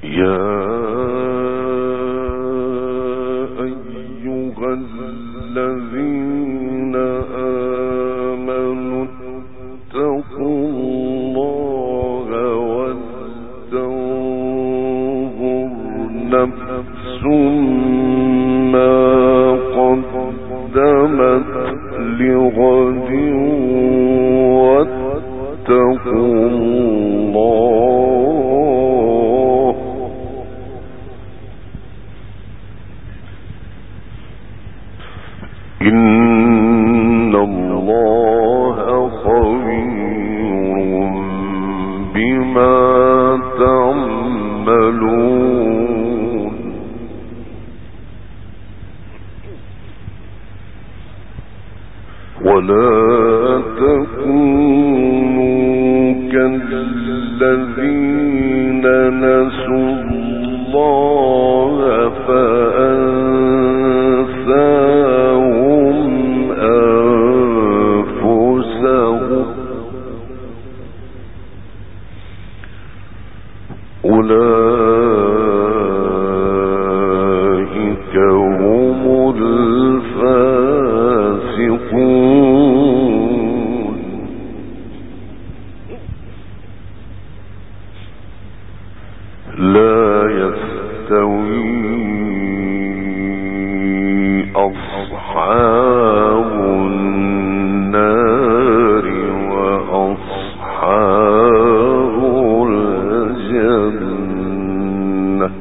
الذين آمنوا اتقوا الله ولتنظر نفس ما قدمت لغد واتقوا الله إن الله خبير بما تعملون ولا تكونوا كالذين نسوا الله فأنساهم أنفسهم أولئك هم الفاسقون لا يستوي أصحاب النار وأصحاب الجنة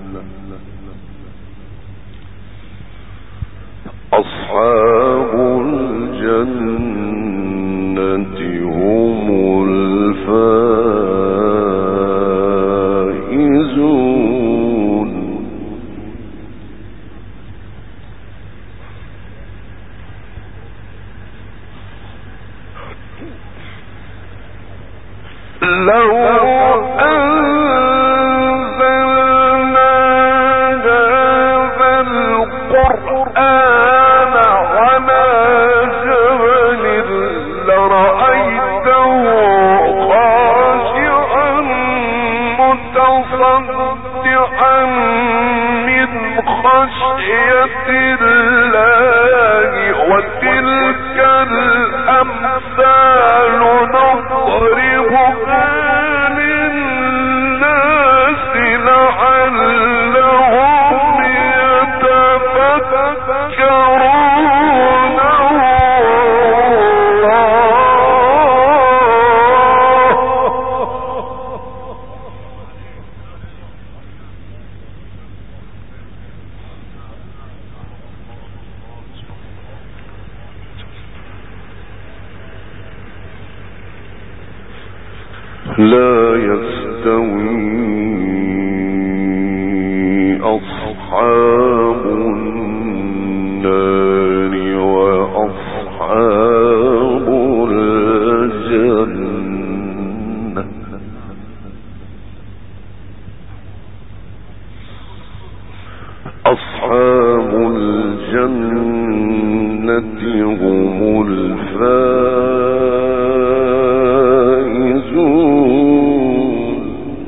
أصحاب الجنة هم الفائزون لو أنزلنا هذا القرآن على جبل لرأيته خاشعا متصدعا من خشية الله وتلك الأمثال نضربها للناس لعلهم يتفكرون لا يستوي أصحاب النار وأصحاب الجنة أصحاب الجنة هم الفائزون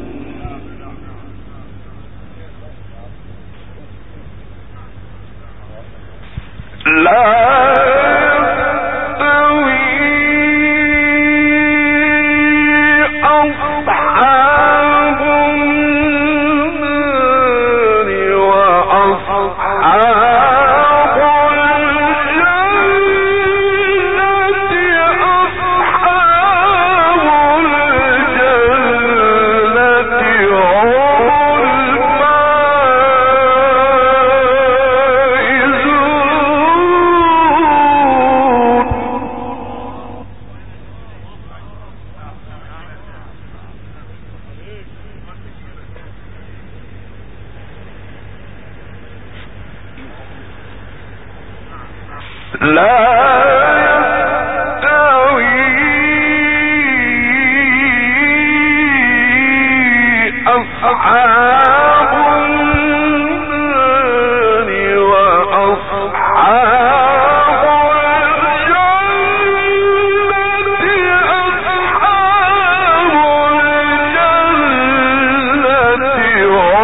لا أصحاب الجنة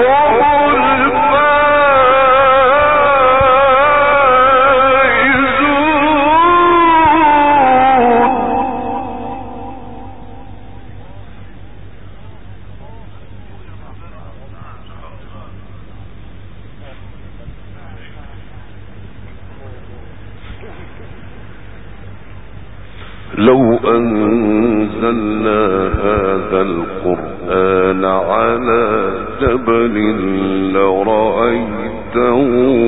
لو أنزلنا هذا القرآن على جبل لرأيته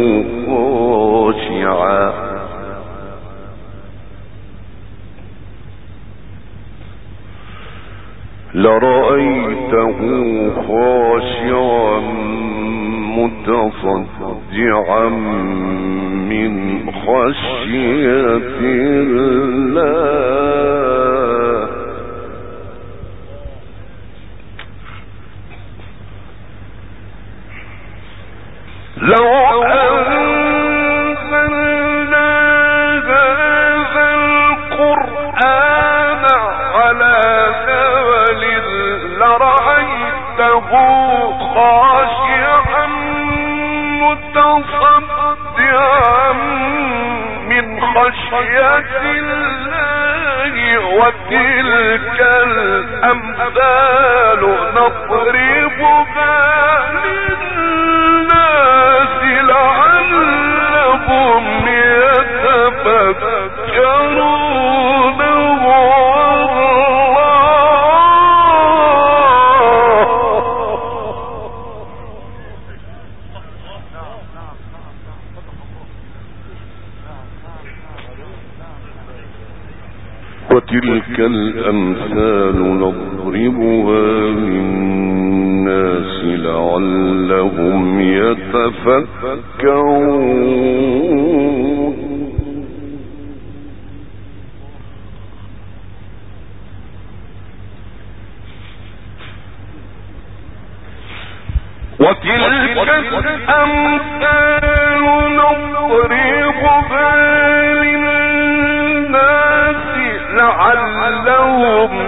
خاشعا متصدعا من خشية الله. لو أنزلنا هذا القرآن على جبل لرأيته خاشعا متصدعا من خشية الله. وتلك الأمثال نضربها للناس لعلهم يتفكرون. وتلك الأمثال نضربها للناس لعلهم يتفكرون. وتلك الأمثال نضربها للناس لعلهم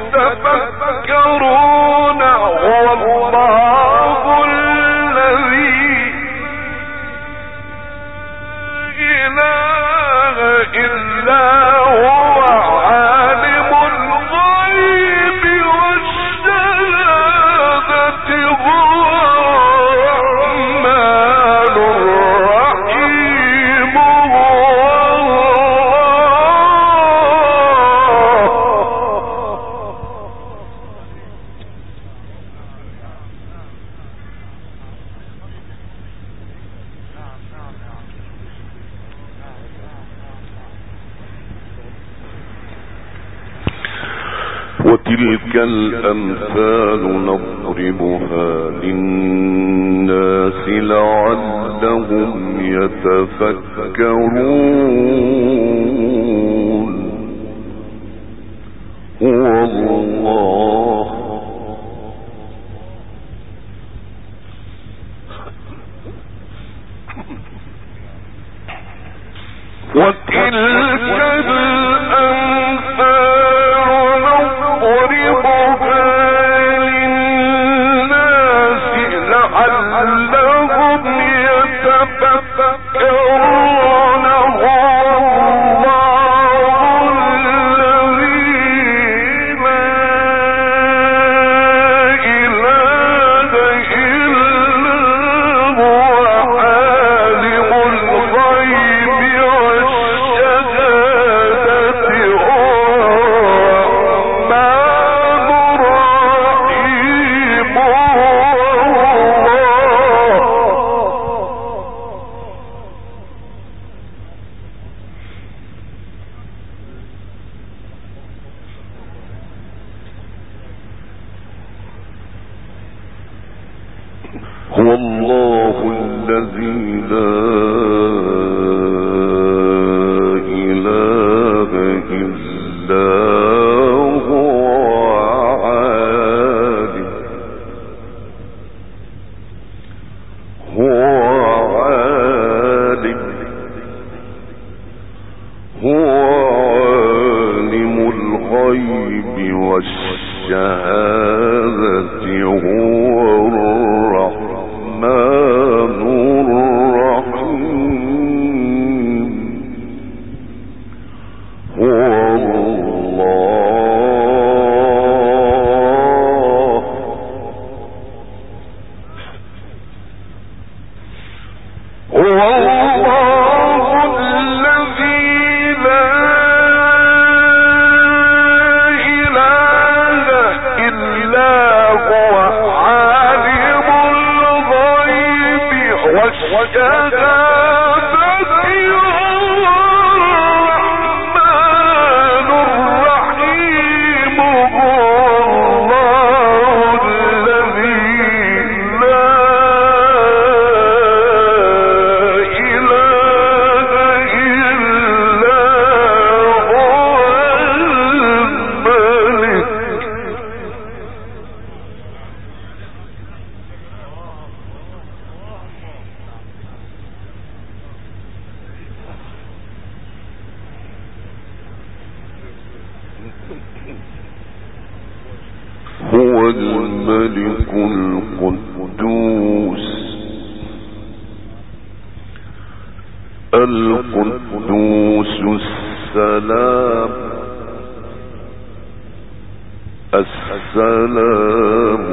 يتفكرون. والله الذي إله إلا هو عالم الغيب والشهادة هو الرحمن الرحيم. وتلك الأمثال نضربها للناس لعلهم يتفكرون. هو الله وتلك هو الله الذي لا إله إلا هو عالم الغيب والشهادة هو الرحمن الرحيم. هو الملك القدوس القدوس السلام السلام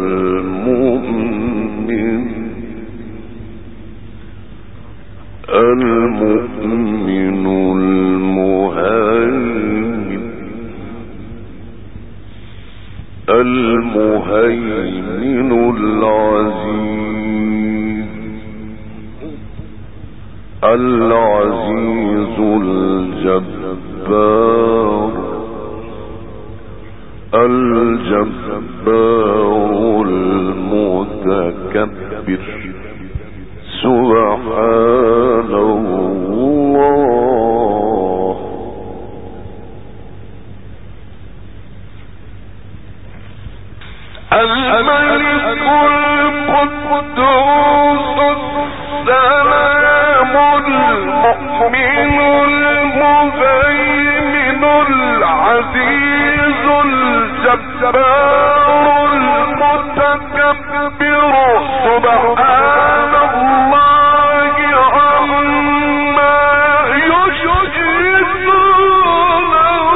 المؤمن المؤمن المهيمن المهيمن العزيز العزيز الجبار الجبار المتكبر سبحان الله. الملك القدوس السلام المؤمن المهيمن العزيز الجبار المتكبر سبحان الله عما يشركون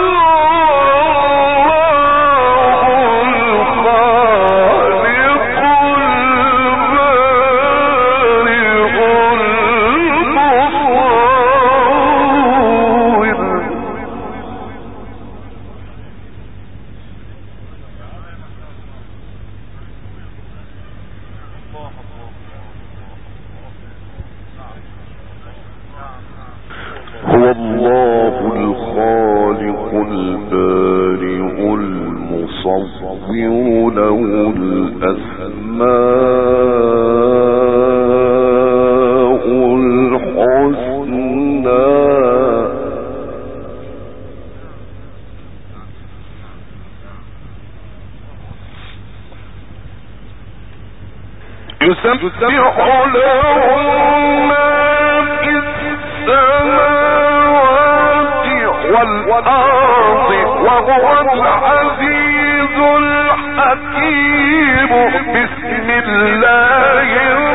هو الله الخالق البارئ المصور له الأسماء الحسنى يسبح له ما في السماوات والأرض وهو العزيز الحكيم. بسم الله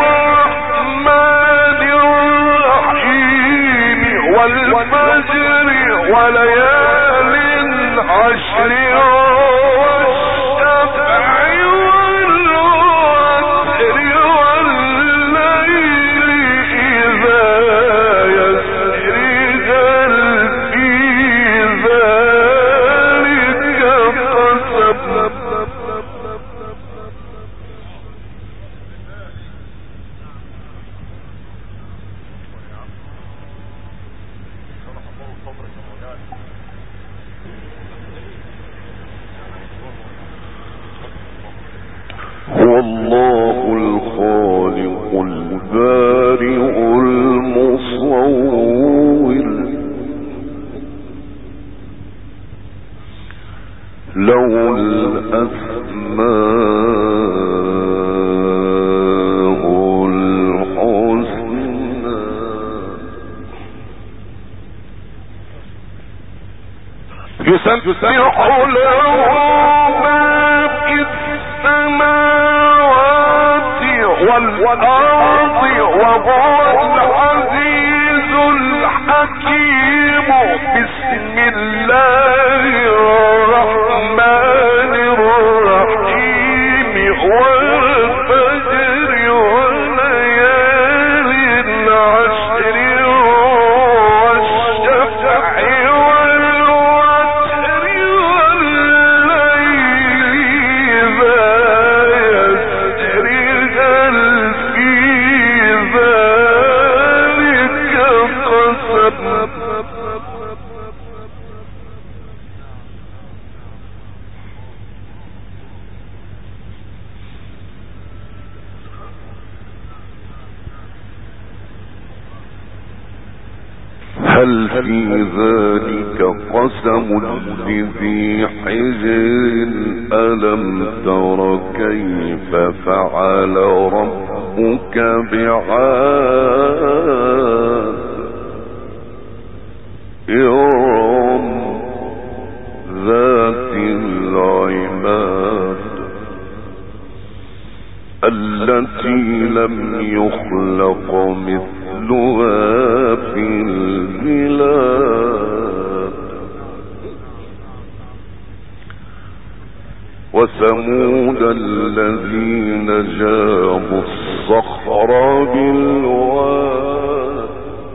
الرحمن الرحيم والفجر وليال عشر هو الله الخالق البارئ المصور له الأسماء الحسنى يسبح له ما في السماوات والأرض وهو العزيز الحكيم. بسم الله الرحمن الرحيم والفجر وليال عشر والشفع والوتر والليل إذا يسر هل في ذلك هل في ذلك قسم لذي حجر ألم تر كيف فعل ربك بعاد إرم ذات العماد التي لم يخلق مثلها في البلاد وثمود الذين جابوا الصخر بالواد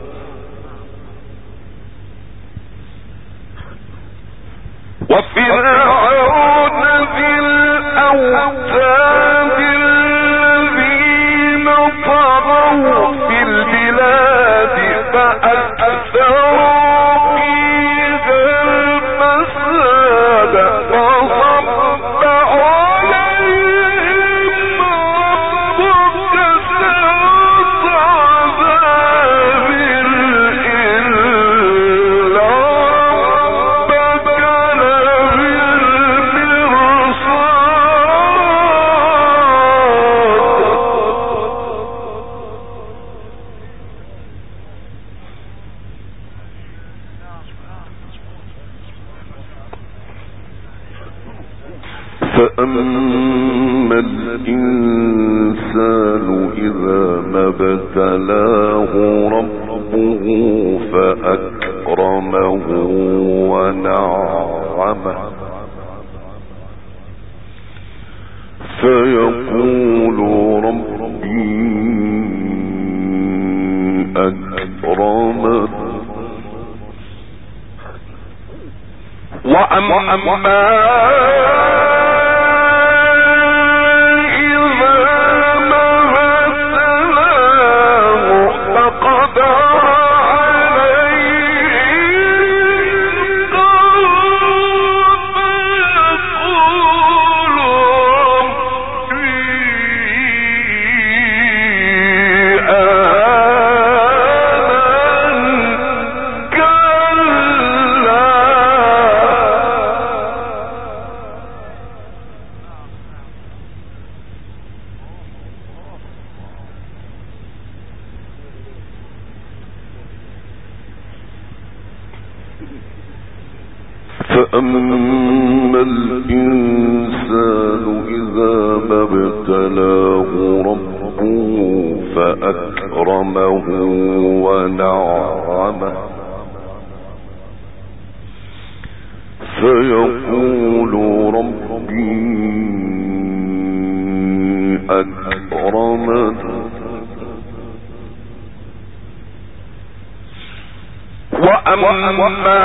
وفرعون ذي الأوتاد الذين طغوا في البلاد فأكثروا فيها الفساد فصب عليهم ربك سوط عذاب إلا ربك فأما الإنسان إذا ما ابتلاه ربه فأكرمه ونعمه فيقول ربي أكرمن وأما فأما الإنسان إذا ما ابتلاه ربه فأكرمه ونعمه فيقول ربي أكرمن وأما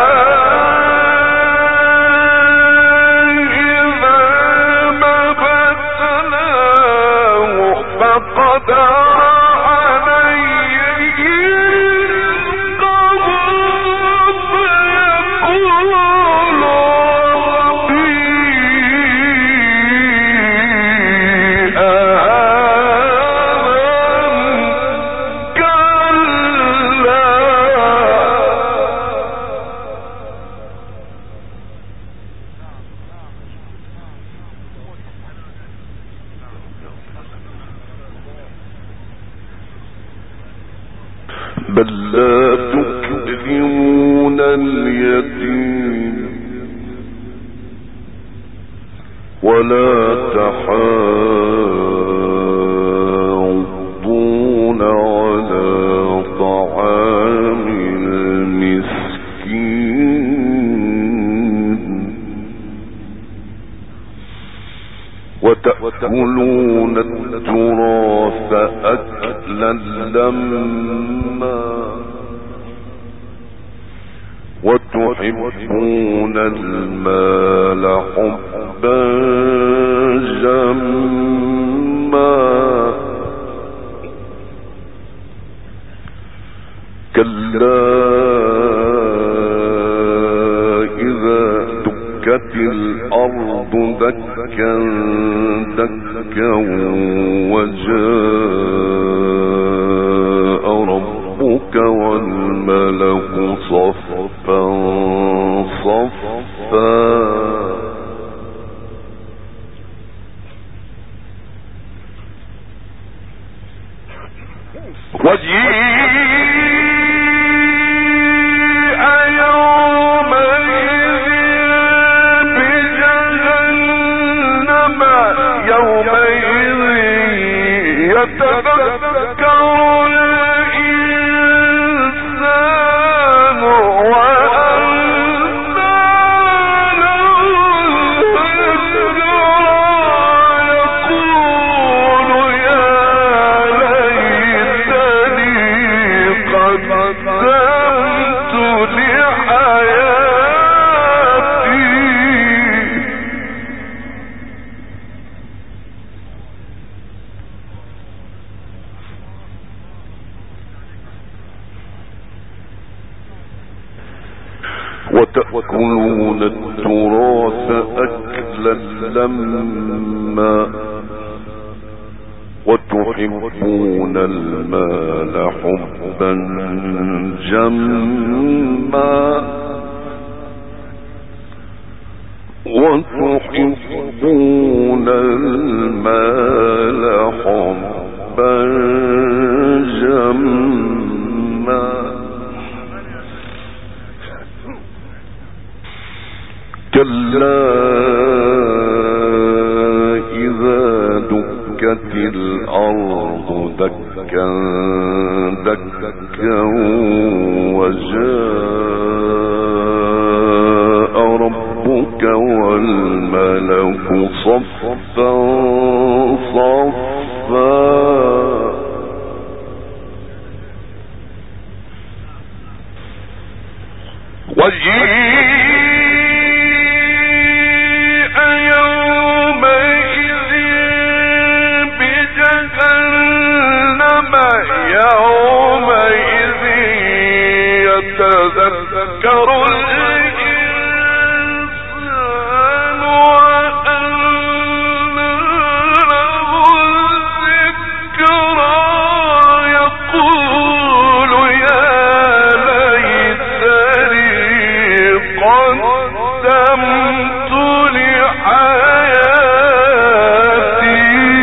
بل لا تكرمون اليتيم ولا تحاضون على طعام المسكين وتأكلون التراث أكلا لما وتحبون المال حبا جما كلا إذا دكت الأرض دكا دكا وجاء ربك والملك وتأكلون التراث أكلا لما وتحبون المال حبا جما وتحبون المال حبا جما كلا إذا دكت الأرض دكا دكا وجاء ربك والملك صفا صفا يتذكر الإنسان وأنى له الذكرى يقول يا ليتني قدمت لحياتي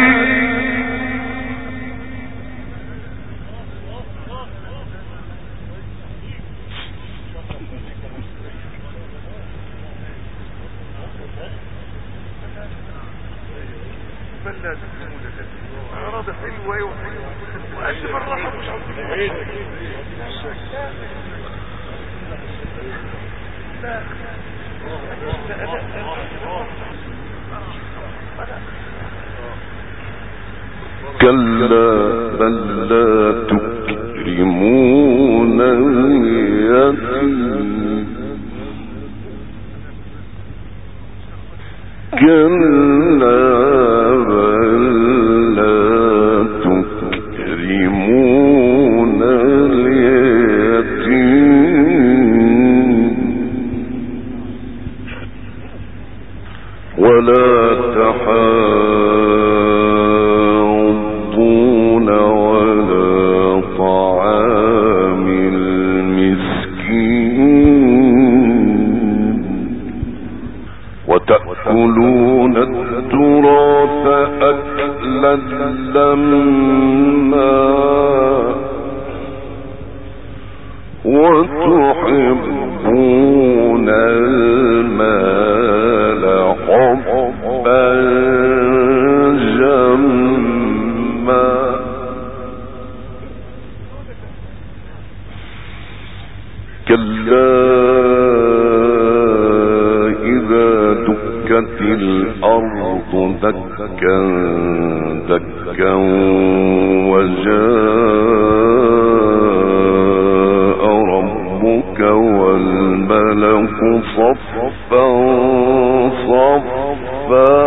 أراضي حلوة وقد بالراحة مش عارفين كلا بل لا تكرمون اليتيم كلا بل لا تكرمون اليتيم ولا تحاضون على طعام المسكين وتأكلون التراث أكلا لما وتحبون المال حبا جما كلا إذا دكت الأرض دكا دكا وجاء ربك والملك صفا صفا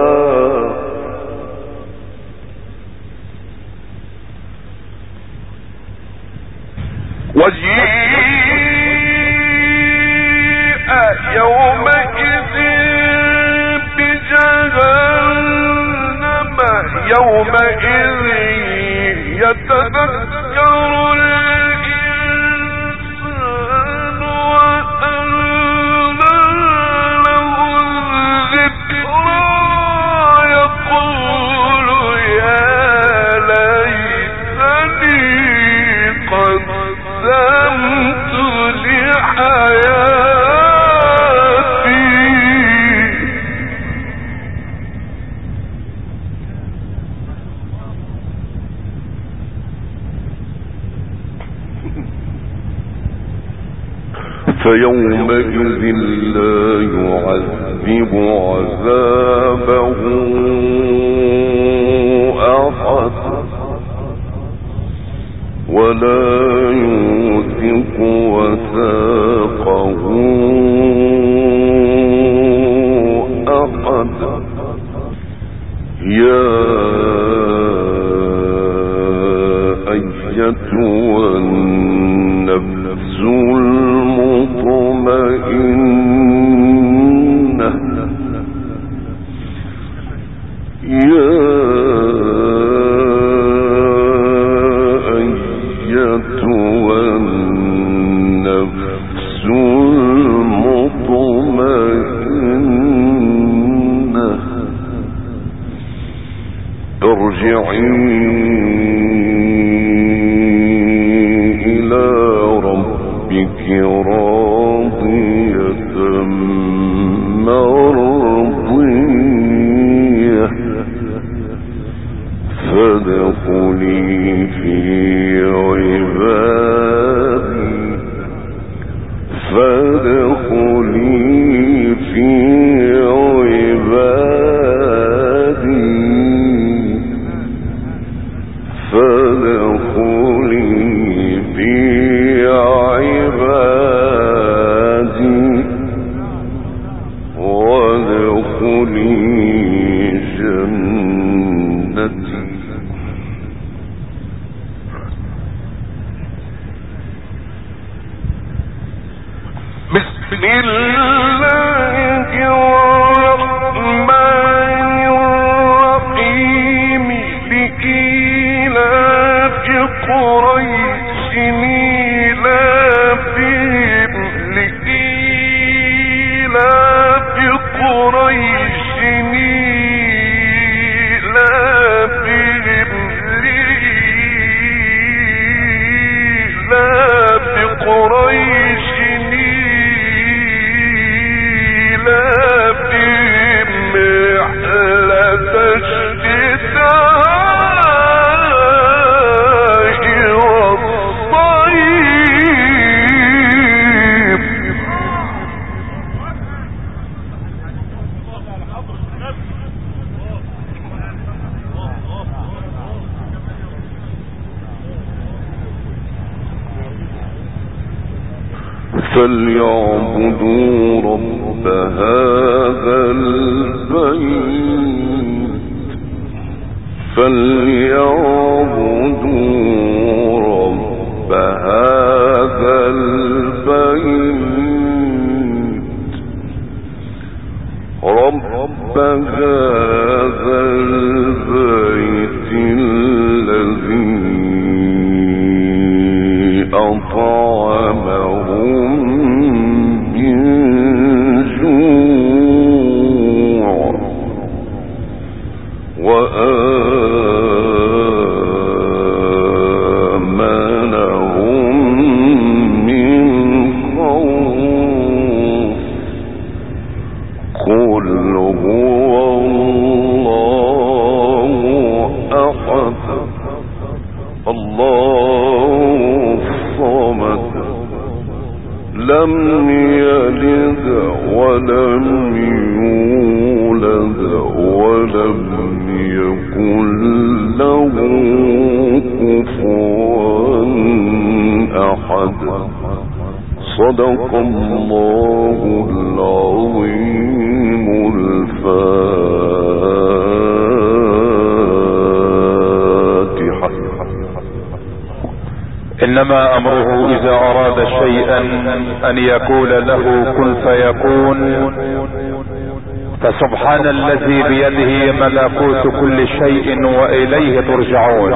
وجيء يومئذ بجهنم يومئذ يتذكر الإنسان وأنى له الذكرى يقول يا ليتني فيومئذ لا يعذب عذابه أحد ولا يوثق وثاقه أحد. يا أيتها النفس المطمئنة ارجعي إلى ربك راضية مرضية فادخلي في عبادي فادخلي في فليعبدوا رب هذا البيت فليعبدوا رب هذا البيت رب هذا البيت الذي أطعمهم وآمنهم من خوف قل هو الله أحد الله الصمد لم يلد ولم يولد ولم يكن له كفوا أحد صدق الله العظيم الفاتحة. إنما أمره إذا أراد شيئا أن يقول له كن فيكون. فسبحان الذي بيده ملكوت كل شيء وإليه ترجعون.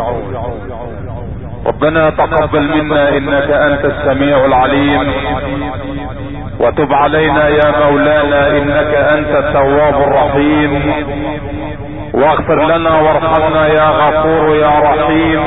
ربنا تقبل منا إنك أنت السميع العليم وتب علينا يا مولانا إنك أنت التواب الرحيم واغفر لنا وارحمنا يا غفور يا رحيم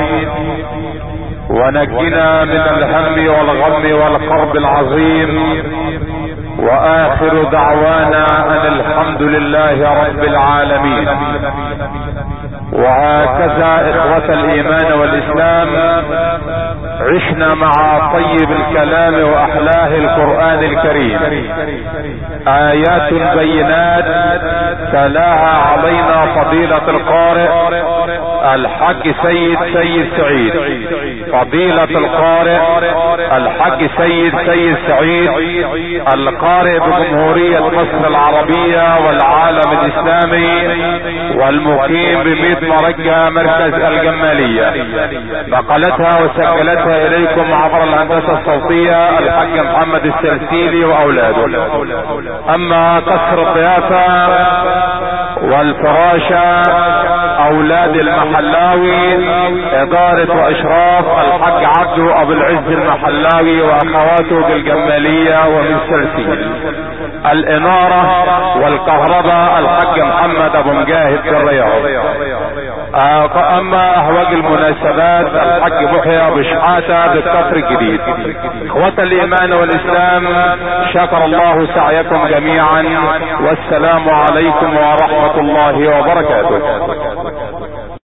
ونجنا من الهم والغم والكرب العظيم واخر دعوانا ان الحمد لله رب العالمين. وهكذا اخوة الايمان والاسلام عشنا مع طيب الكلام واحلاه القرآن الكريم، ايات بينات تلاها علينا فضيلة القارئ الحاج سيد سعيد، فضيلة القارئ الحاج سيد سعيد، القارئ بجمهورية مصر العربية والعالم الاسلامي والمقيم ببيت مرجة مركز الجمالية. نقلتها وسجلتها اليكم عبر الهندسة الصوتية الحاج محمد السلسيلي واولاده. اما قصر الضيافة والفراشة اولاد المحلاوي، ادارة واشراف الحاج عبدو ابو العز المحلاوي واخواته بالجمالية ومن سلسيل. الانارة والكهرباء الحاج محمد ابو مجاهد بالرياض. اما اهواج المناسبات الحاج محيى ابو شحاتة بالكفر الجديد. اخوة الايمان والاسلام، شكر الله سعيكم جميعا، والسلام عليكم ورحمة الله وبركاته.